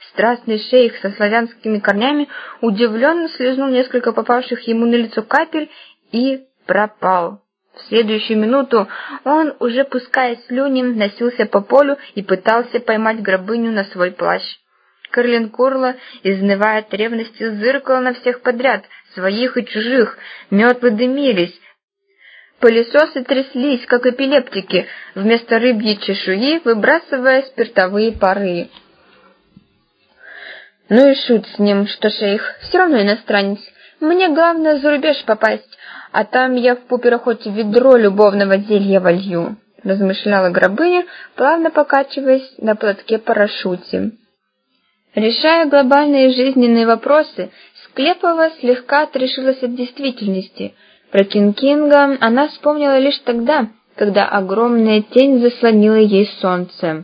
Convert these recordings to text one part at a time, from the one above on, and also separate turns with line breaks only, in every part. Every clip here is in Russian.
Страстный шейх со славянскими корнями удивленно слезнул несколько попавших ему на лицо капель и пропал. В следующую минуту он, уже пуская слюни, носился по полю и пытался поймать Гробыню на свой плащ. Карлин Курла, изнывая от ревности, зыркала на всех подряд, своих и чужих, метлы дымились, пылесосы тряслись, как эпилептики, вместо рыбьей чешуи выбрасывая спиртовые пары. «Ну и шут с ним, что шейх, все равно иностранец. Мне главное за рубеж попасть, а там я в пупера хоть ведро любовного зелья волью», — размышляла Гробыня, плавно покачиваясь на платке-парашюте. Решая глобальные жизненные вопросы, Склепова слегка отрешилась от действительности. Про Кинг-Кинга она вспомнила лишь тогда, когда огромная тень заслонила ей солнце.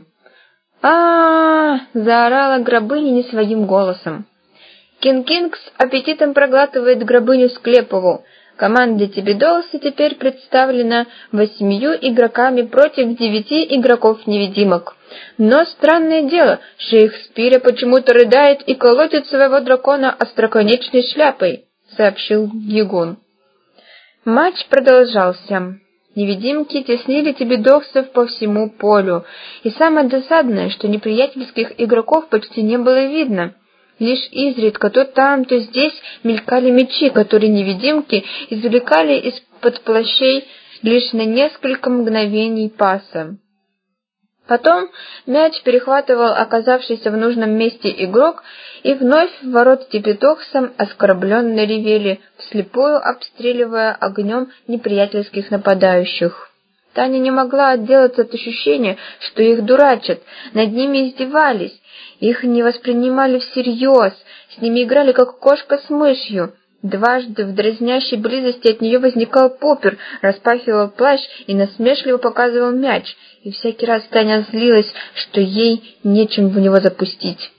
Заорала Гробыня не своим голосом. Кинг-Кинг с аппетитом проглатывает Гробыню Склепову. Команда Тебедолса теперь представлена 8 игроками против 9 игроков-невидимок. Но странное дело, шейх Спиря почему-то рыдает и колотит своего дракона остроконечной шляпой, сообщил Гигун. Матч продолжался. Невидимки теснили тебедовцев по всему полю, и самое досадное, что неприятельских игроков почти не было видно. Лишь изредка то там, то здесь мелькали мячи, которые невидимки извлекали из-под плащей лишь на несколько мгновений паса. Потом мяч перехватывал оказавшийся в нужном месте игрок, и вновь ворота Тебедокса оскорбленно ревели, вслепую обстреливая огнем неприятельских нападающих. Таня не могла отделаться от ощущения, что их дурачат, над ними издевались, их не воспринимали всерьез, с ними играли как кошка с мышью. Дважды в дразнящей близости от нее возникал Поппер, распахивал плащ и насмешливо показывал мяч, и всякий раз Таня злилась, что ей нечем в него запустить.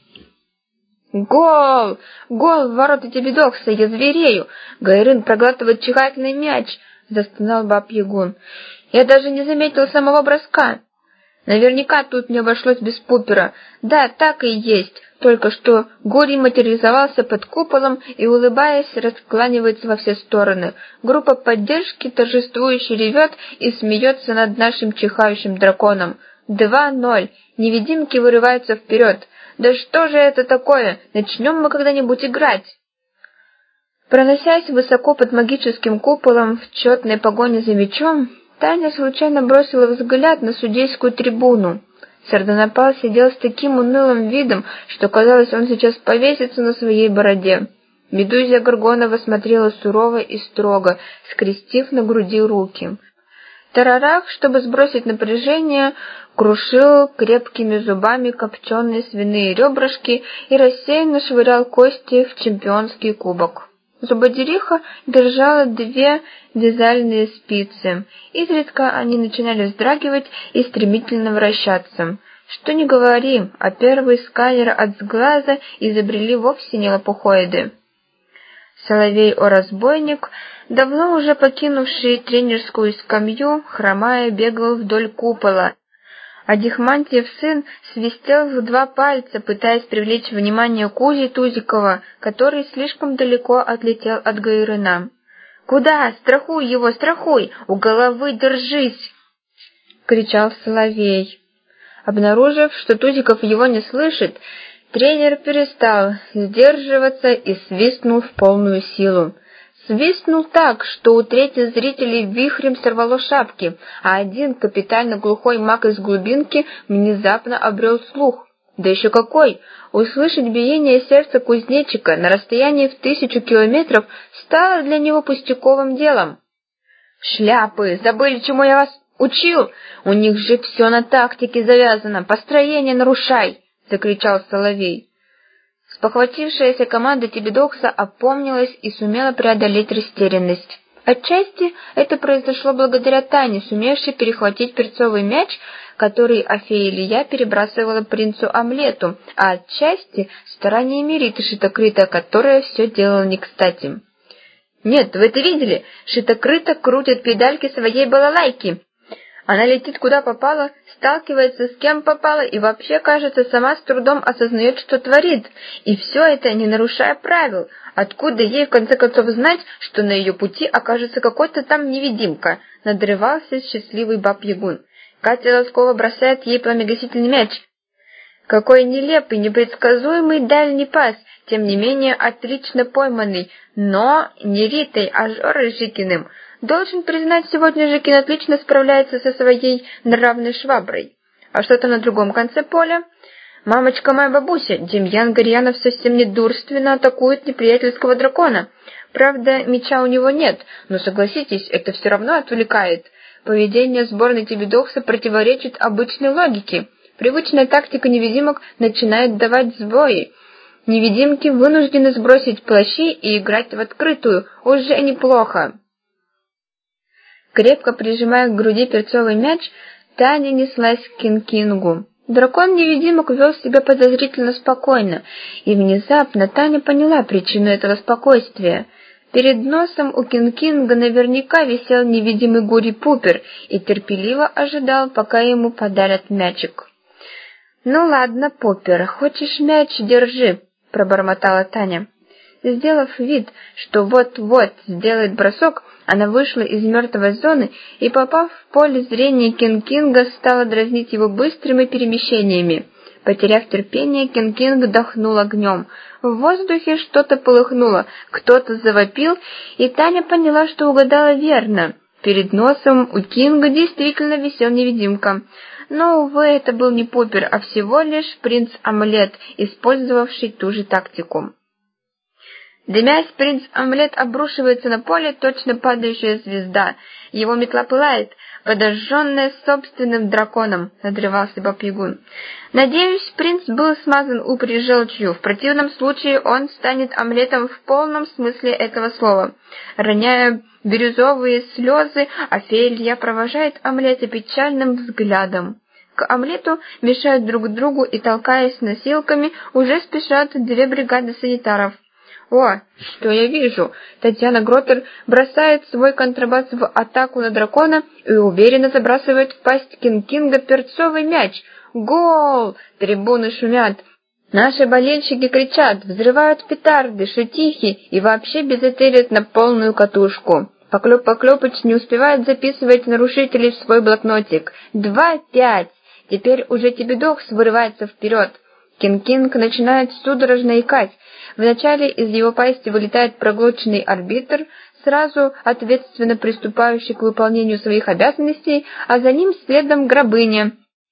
«Гол! Гол в ворота Тебедокса! Я зверею! Гайрын проглатывает чихательный мяч!» — застонал баб-ягун. «Я даже не заметил самого броска. Наверняка тут не обошлось без Поппера. Да, так и есть. Только что Гурий материализовался под куполом и, улыбаясь, раскланивается во все стороны. Группа поддержки торжествующе ревет и смеется над нашим чихающим драконом. 2-0. Невидимки вырываются вперед. Да что же это такое? Начнем мы когда-нибудь играть?» Проносясь высоко под магическим куполом в тщетной погоне за мячом, Таня случайно бросила взгляд на судейскую трибуну. Сардонапал сидел с таким унылым видом, что казалось, он сейчас повесится на своей бороде. Медузия Горгонова смотрела сурово и строго, скрестив на груди руки. Тарарах, чтобы сбросить напряжение, крушил крепкими зубами копченые свиные ребрышки и рассеянно швырял кости в чемпионский кубок. Зубодериха держала 2 вязальные спицы. Изредка они начинали вздрагивать и стремительно вращаться. Что ни говори, а первый сканер от сглаза изобрели вовсе не лопухоиды. Соловей-о-разбойник, давно уже покинувший тренерскую скамью, хромая бегал вдоль купола, а Дихмантьев сын свистел в 2 пальца, пытаясь привлечь внимание Кузи Тузикова, который слишком далеко отлетел от Гайрына. «Куда? Страхуй его, страхуй! У головы держись!» — кричал Соловей. Обнаружив, что Тузиков его не слышит, тренер перестал сдерживаться и свистнул в полную силу. Свистнул так, что у трети зрителей вихрем сорвало шапки, а один капитально глухой маг из глубинки внезапно обрел слух. Да еще какой! Услышать биение сердца кузнечика на расстоянии в 1000 километров стало для него пустяковым делом. «Шляпы! Забыли, чему я вас учил? У них же все на тактике завязано, построение нарушай!» — закричал Соловей. Спохватившаяся команда Тебедокса опомнилась и сумела преодолеть растерянность. Отчасти это произошло благодаря Тане, сумевшей перехватить перцовый мяч, который Афея Илья перебрасывала принцу Омлету, а отчасти стараниями Риты Шитокрыта, которая все делала не кстати. «Нет, вы это видели? Шитокрыта крутит педальки своей балалайки!» Она летит куда попало, сталкивается с кем попало и вообще, кажется, сама с трудом осознает, что творит. И все это, не нарушая правил. Откуда ей, в конце концов, знать, что на ее пути окажется какой-то там невидимка? Надрывался счастливый Баб-Ягун. Катя Лоскова бросает ей пламегасительный мяч. Какой нелепый, непредсказуемый дальний пас, тем не менее отлично пойманный, но не Ритой, а Жорой Жикиным. Должен признать, сегодня Жикин отлично справляется со своей нравной шваброй. А что-то на другом конце поля? Мамочка моя бабуся, Демьян Горьянов совсем недурственно атакует неприятельского дракона. Правда, мяча у него нет, но согласитесь, это все равно отвлекает. Поведение сборной Тебедокса противоречит обычной логике. Привычная тактика невидимок начинает давать сбои. Невидимки вынуждены сбросить плащи и играть в открытую. Уже неплохо. Крепко прижимая к груди перцовый мяч, Таня неслась к Кинг-Кингу. Дракон-невидимок вел себя подозрительно спокойно, и внезапно Таня поняла причину этого спокойствия. Перед носом у Кинг-Кинга наверняка висел невидимый Гури-Пупер и терпеливо ожидал, пока ему подарят мячик. «Ну ладно, Пупер, хочешь мяч, держи», — пробормотала Таня. Сделав вид, что вот-вот сделает бросок, она вышла из мертвой зоны и, попав в поле зрения Кинг-Кинга, стала дразнить его быстрыми перемещениями. Потеряв терпение, Кинг-Кинг дохнул огнем. В воздухе что-то полыхнуло, кто-то завопил, и Таня поняла, что угадала верно. Перед носом у Кинга действительно висел невидимка. Но, увы, это был не Пупер, а всего лишь принц Омлет, использовавший ту же тактику. Дымясь, принц Омлет обрушивается на поле, точно падающая звезда. Его метла пылает, подожженная собственным драконом, надрывался Баб-Ягун. Надеюсь, принц был смазан упрей желчью, в противном случае он станет омлетом в полном смысле этого слова. Роняя бирюзовые слезы, Офелия провожает омлета печальным взглядом. К омлету мешают друг другу и, толкаясь носилками, уже спешат 2 бригады санитаров. «О, что я вижу!» Татьяна Гротер бросает свой контрабас в атаку на дракона и уверенно забрасывает в пасть Кинг-Кинга перцовый мяч. «Гол!» Трибуны шумят. Наши болельщики кричат, взрывают петарды, шутихи и вообще безотелят на полную катушку. Поклёпыч не успевает записывать нарушителей в свой блокнотик. 2-5. Теперь уже Тебедокс вырывается вперед. Кинг-Кинг начинает судорожно икать. Вначале из его пасти вылетает проглоченный арбитр, сразу ответственно приступающий к выполнению своих обязанностей, а за ним следом Грабыня.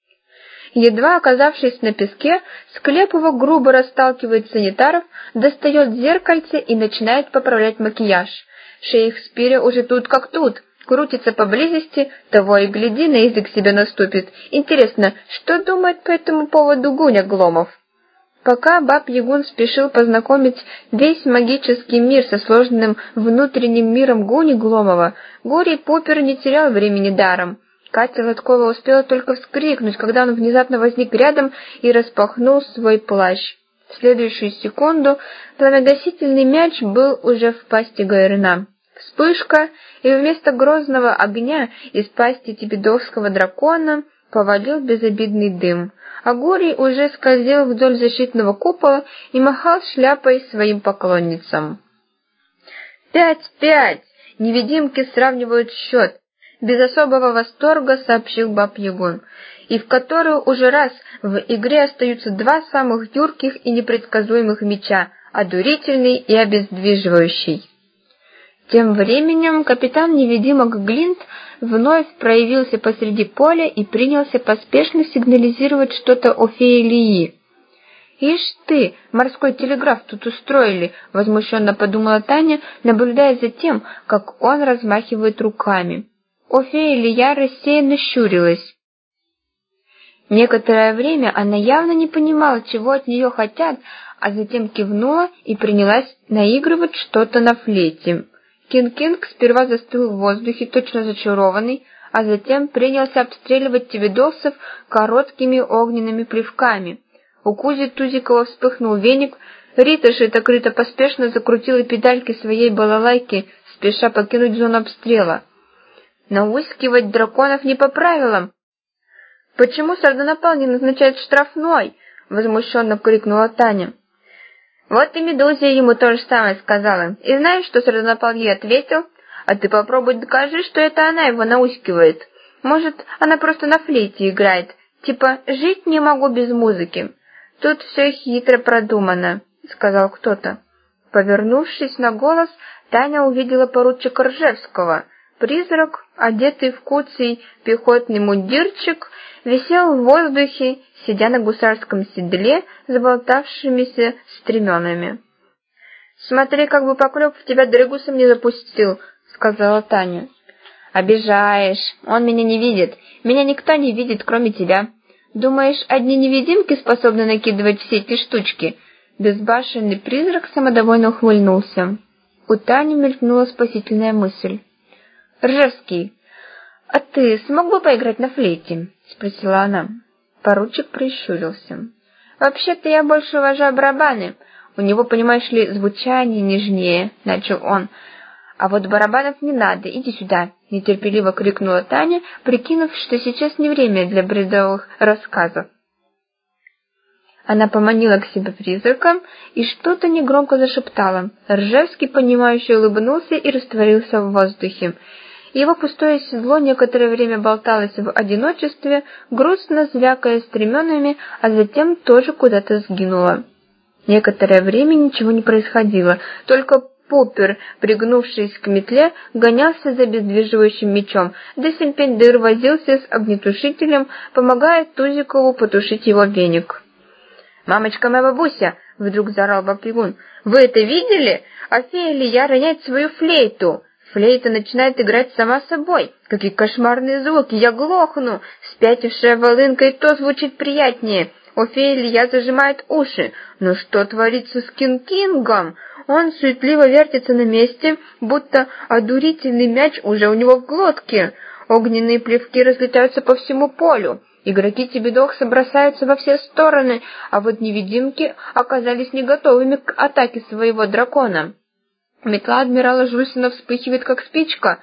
Едва оказавшись на песке, Склепова грубо расталкивает санитаров, достает зеркальце и начинает поправлять макияж. Шекспира уже тут как тут, крутится поблизости, того и гляди, на язык себе наступит. Интересно, что думает по этому поводу Гуня Гломов? Пока Баб-Ягун спешил познакомить весь магический мир со сложным внутренним миром Гуни Гломова, Гури-Пупер не терял времени даром. Катя Лоскова успела только вскрикнуть, когда он внезапно возник рядом и распахнул свой плащ. В следующую секунду пламегасительный мяч был уже в пасти Гайрена. Вспышка, и вместо грозного огня из пасти тебедовского дракона повалил безобидный дым, а Гурий уже скользил вдоль защитного купола и махал шляпой своим поклонницам. 5-5! Невидимки сравнивают счет, без особого восторга сообщил Баб-Ягун, и в которую уже раз в игре остаются 2 самых юрких и непредсказуемых мяча, одурительный и обездвиживающий. Тем временем капитан-невидимок Глинт вновь проявился посреди поля и принялся поспешно сигнализировать что-то Офелии. «Ишь ты, морской телеграф тут устроили!» — возмущенно подумала Таня, наблюдая за тем, как он размахивает руками. Офелия рассеянно щурилась. Некоторое время она явно не понимала, чего от нее хотят, а затем кивнула и принялась наигрывать что-то на флейте. Кинг-Кинг сперва застыл в воздухе, точно зачарованный, а затем принялся обстреливать тебедовцев короткими огненными плевками. У Кузи Тузикова вспыхнул веник, Рита шито-крыто поспешно закрутила педальки своей балалайки, спеша покинуть зону обстрела. Наускивать драконов не по правилам. Почему Сардонапал не назначает штрафной? Возмущенно крикнула Таня. Вот и Медуза ему то же самое сказала. И знаешь, что Сардонапал ей ответил? А ты попробуй докажи, что это она его наускивает. Может, она просто на флейте играет. Типа, жить не могу без музыки. Тут все хитро продумано, сказал кто-то. Повернувшись на голос, Таня увидела поручика Ржевского. Призрак, одетый в куцый пехотный мундирчик, висел в воздухе, сидя на гусарском седле с болтавшимися стременами. «Смотри, как бы поклеп в тебя дрыгусом не запустил», — сказала Таня. «Обижаешь, он меня не видит, меня никто не видит, кроме тебя. Думаешь, одни невидимки способны накидывать все эти штучки?» Безбашенный призрак самодовольно ухмыльнулся. У Тани мелькнула спасительная мысль. «Ржевский, а ты смог бы поиграть на флейте?» — спросила она. Поручик прищурился. «Вообще-то я больше уважаю барабаны. У него, понимаешь ли, звучание нежнее», — начал он. «А вот барабанов не надо, иди сюда», — нетерпеливо крикнула Таня, прикинув, что сейчас не время для бредовых рассказов. Она поманила к себе призрака и что-то негромко зашептала. Ржевский, понимающе улыбнулся и растворился в воздухе. Его пустое седло некоторое время болталось в одиночестве, грустно звякая стременами, а затем тоже куда-то сгинуло. Некоторое время ничего не происходило, только Пупер, пригнувшись к метле, гонялся за обездвиживающим мечом, да Симпендыр возился с огнетушителем, помогая Тузикову потушить его веник. «Мамочка моя бабуся!» — вдруг заорал Бабригун. «Вы это видели? А фея Лия роняет свою флейту! Флейта начинает играть сама собой. Какие кошмарные звуки! Я глохну! Спятившая волынка и то звучит приятнее. У феи Лия зажимает уши. Но что творится с Кинг-Кингом? Он суетливо вертится на месте, будто одурительный мяч уже у него в глотке. Огненные плевки разлетаются по всему полю. Игроки Тибидокса бросаются во все стороны, а вот невидимки оказались не готовыми к атаке своего дракона. Метла адмирала Жульсона вспыхивает, как спичка.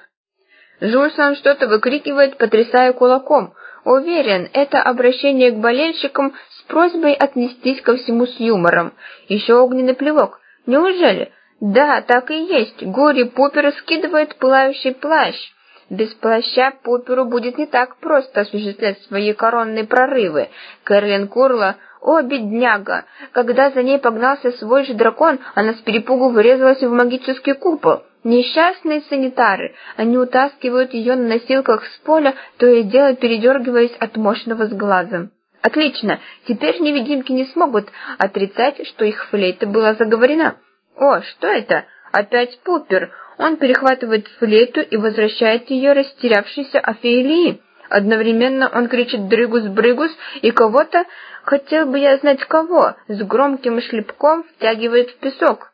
Жульсон что-то выкрикивает, потрясая кулаком. Уверен, это обращение к болельщикам с просьбой отнестись ко всему с юмором. Еще огненный плевок. Неужели? Да, так и есть. Горе Пупера скидывает пылающий плащ. Без плаща Пуперу будет не так просто осуществлять свои коронные прорывы. Кэролин Курла, о, бедняга! Когда за ней погнался свой же дракон, она с перепугу врезалась в магический купол. Несчастные санитары, они утаскивают ее на носилках с поля, то и дело передергиваясь от мощного сглаза. Отлично, теперь невидимки не смогут отрицать, что их флейта была заговорена. О, что это? Опять Пупер. Он перехватывает флейту и возвращает ее растерявшейся Офелии. Одновременно он кричит «Дрыгус-брыгус» и кого-то, хотел бы я знать кого, с громким шлепком втягивает в песок.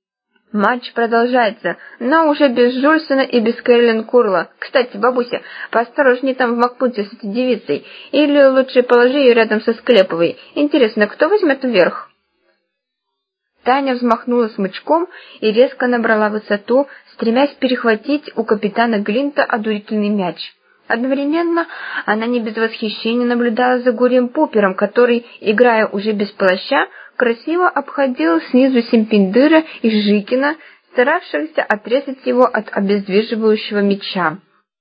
Матч продолжается, но уже без Жульсона и без Кэролин Курла. Кстати, бабуся, поосторожней там в Макпунте с этой девицей, или лучше положи ее рядом со Склеповой. Интересно, кто возьмет вверх? Таня взмахнула смычком и резко набрала высоту, стремясь перехватить у капитана Глинта одурительный мяч. Одновременно она не без восхищения наблюдала за Гурием Пупером, который, играя уже без плаща, красиво обходил снизу Симпендыра и Жикина, старавшихся отрезать его от обездвиживающего меча.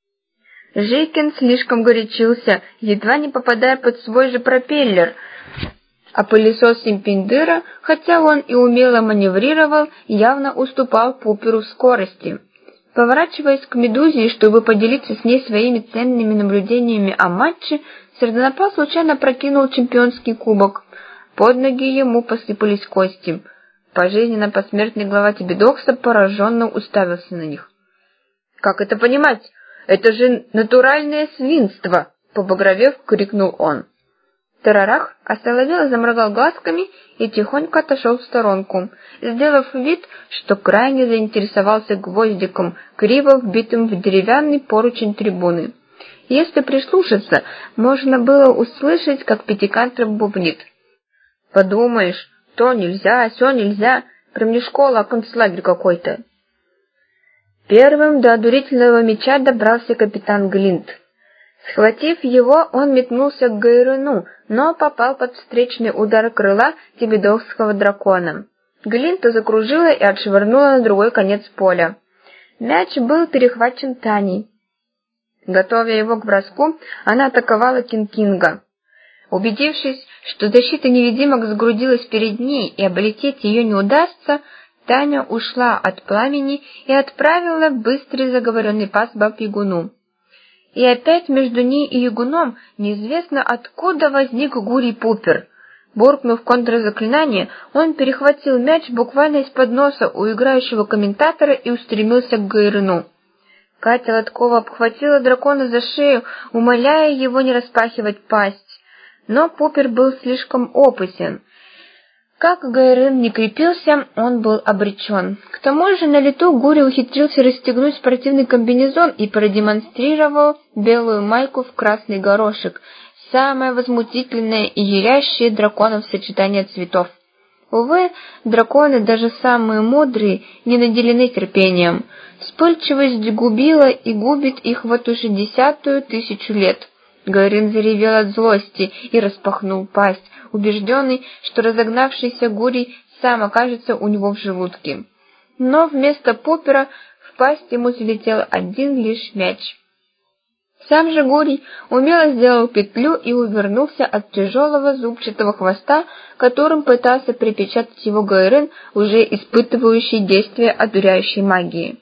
Жикин слишком горячился, едва не попадая под свой же пропеллер, а пылесос Симпендыра, хотя он и умело маневрировал, явно уступал Пуперу в скорости. Поворачиваясь к Медузе, чтобы поделиться с ней своими ценными наблюдениями о матче, Сардонапал случайно прокинул чемпионский кубок. Под ноги ему посыпались кости. Пожизненно посмертный глава Тибидокса пораженно уставился на них. «Как это понимать? Это же натуральное свинство!» — побагровев, крикнул он. Тарарах осоловело заморгал глазками и тихонько отошел в сторонку, сделав вид, что крайне заинтересовался гвоздиком, криво вбитым в деревянный поручень трибуны. Если прислушаться, можно было услышать, как Пятикантроп бубнит. «Подумаешь, то нельзя, сё нельзя, прям не школа, а концлагерь какой-то». Первым до одурительного мяча добрался капитан Глинт. Схватив его, он метнулся к Гайрену, но попал под встречный удар крыла тибидовского дракона. Глинта закружила и отшвырнула на другой конец поля. Мяч был перехвачен Таней. Готовя его к броску, она атаковала Кинг-Кинга. Убедившись, что защита невидимок сгрудилась перед ней и облететь ее не удастся, Таня ушла от пламени и отправила быстрый заговоренный пас Баб-Ягуну. И опять между ней и Ягуном неизвестно откуда возник Гурий-Пупер. Буркнув контрзаклинание, он перехватил мяч буквально из-под носа у играющего комментатора и устремился к Гайрену. Катя Лоткова обхватила дракона за шею, умоляя его не распахивать пасть. Но Пупер был слишком опытен. Как Гайрен не крепился, он был обречен. К тому же на лету Гурий ухитрился расстегнуть спортивный комбинезон и продемонстрировал белую майку в красный горошек, самое возмутительное и ярящее драконов сочетание цветов. Увы, драконы, даже самые мудрые, не наделены терпением. Вспыльчивость губила и губит их вот уже 10-ю тысячу лет. Гайрен заревел от злости и распахнул пасть, убежденный, что разогнавшийся Гурий сам окажется у него в желудке. Но вместо Пупера в пасть ему залетел один лишь мяч. Сам же Гурий умело сделал петлю и увернулся от тяжелого зубчатого хвоста, которым пытался припечатать его Гайрен, уже испытывающий действие одуряющей магии.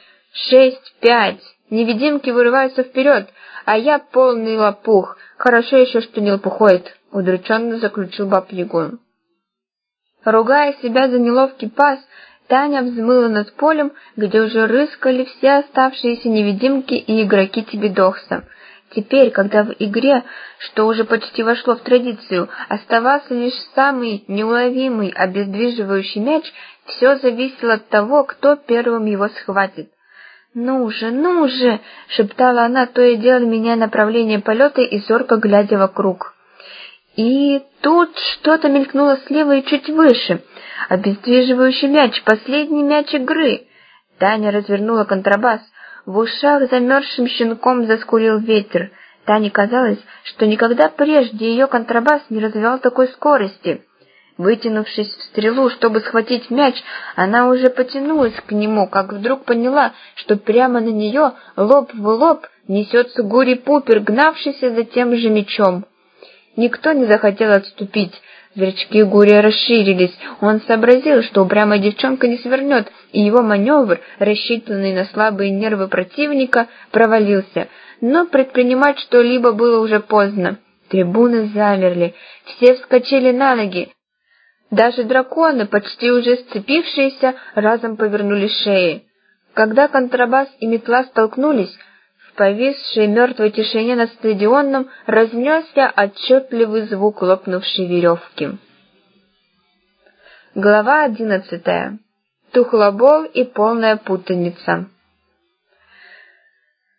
6-5. Невидимки вырываются вперед, а я полный лопух. Хорошо еще, что не лопухоид, удрученно заключил Баб-Ягун. Ругая себя за неловкий пас, Таня взмыла над полем, где уже рыскали все оставшиеся невидимки и игроки Тибидокса. Теперь, когда в игре, что уже почти вошло в традицию, оставался лишь самый неуловимый обездвиживающий мяч, все зависело от того, кто первым его схватит. «Ну же!» — шептала она, то и дело меняя направление полета и зорко глядя вокруг. И тут что-то мелькнуло слева и чуть выше. Обездвиживающий мяч, последний мяч игры. Таня развернула контрабас. В ушах замерзшим щенком заскулил ветер. Тане казалось, что никогда прежде ее контрабас не развивал такой скорости. Вытянувшись в стрелу, чтобы схватить мяч, она уже потянулась к нему, как вдруг поняла, что прямо на нее, лоб в лоб, несется Гурий-Пупер, гнавшийся за тем же мячом. Никто не захотел отступить. Зрачки Гурия расширились. Он сообразил, что упрямая девчонка не свернет, и его маневр, рассчитанный на слабые нервы противника, провалился. Но предпринимать что-либо было уже поздно. Трибуны замерли, все вскочили на ноги. Даже драконы, почти уже сцепившиеся, разом повернули шеи. Когда контрабас и метла столкнулись, в повисшей мертвой тишине над стадионом разнесся отчетливый звук лопнувшей веревки. Глава 11. Тухлобол и полная путаница.